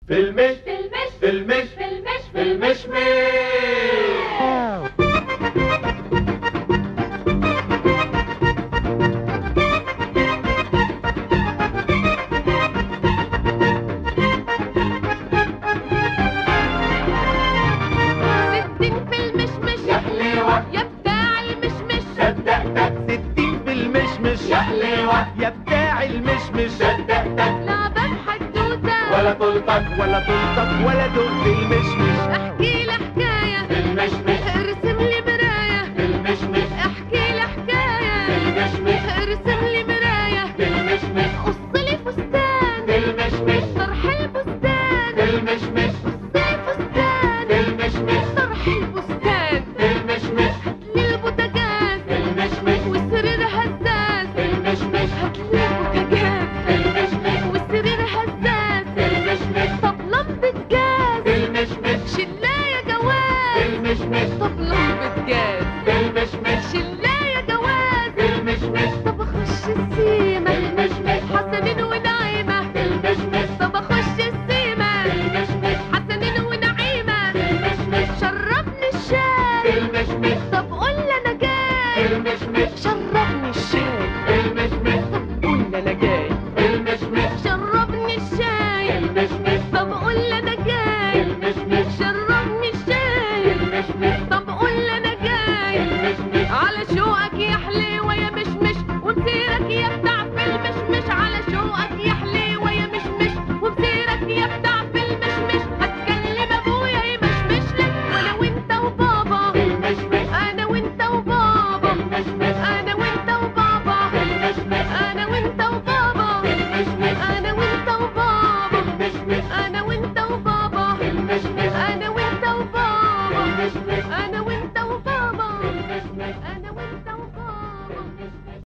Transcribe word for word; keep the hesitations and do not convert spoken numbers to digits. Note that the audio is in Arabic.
في المش في المش في المش في المش في المشمش. ستين في المشمش يا حليوة يا بتاع المشمش. صدقتك. ستين في المشمش يا حليوة يا بتاع المشمش. صدقتك. لعبة بحدوتة ولا طلتك ولا طلتك ولا دول في المشمش. احكي لي حكاية في المشمش ارسم لي مراية. في المشمش احكي لي حكاية في المشمش ارسم لي مراية. في المشمش قص لي فستان في المشمش طرح البستان. في المشمش قص لي فستان في المشمش طرح البستان. في المشمش هاتلي البوتاجاز في المشمش والسرير هزاز. في المشمش هاتلي البوتاجاز في المشمش والسرير هزاز. في المشمش طب لمبة جاز في المشمش شلاية في جواز. المشمش طب لمبة جاز في المشمش شلاية جواز. في المشمش طب اخش السيما في المشمش حسنين ونعيمة. في المشمش طب اخش السيما في المشمش حسنين ونعيمة. في المشمش شربني في الشاي. المشمش طب قول لي انا في جاي. المشمش شربني الشاي. في المشمش طب قول لي انا جاي. في المشمش شربني في الشاي. المشمش طب قول لي انا في جاي. المشمش شربني في الشاي. المشمش طب قول لي انا في جاي. المشمش على شوقك يا حليوة يا مشمش ومسيرك يا بتاع في المشمش. على شوقك يا حليوة يا مشمش ومسيرك يا بتاع في المشمش. هتكلم ابويا يمشمش لك وانا وانت وبابا. في المشمش انا وانت في وبابا. المشمش انا وانت وبابا. في المشمش انا وانت وبابا. في المشمش انا وانت وبابا. في المشمش انا وانت وبابا. في المشمش انا وانت وبابا. في المشمش انا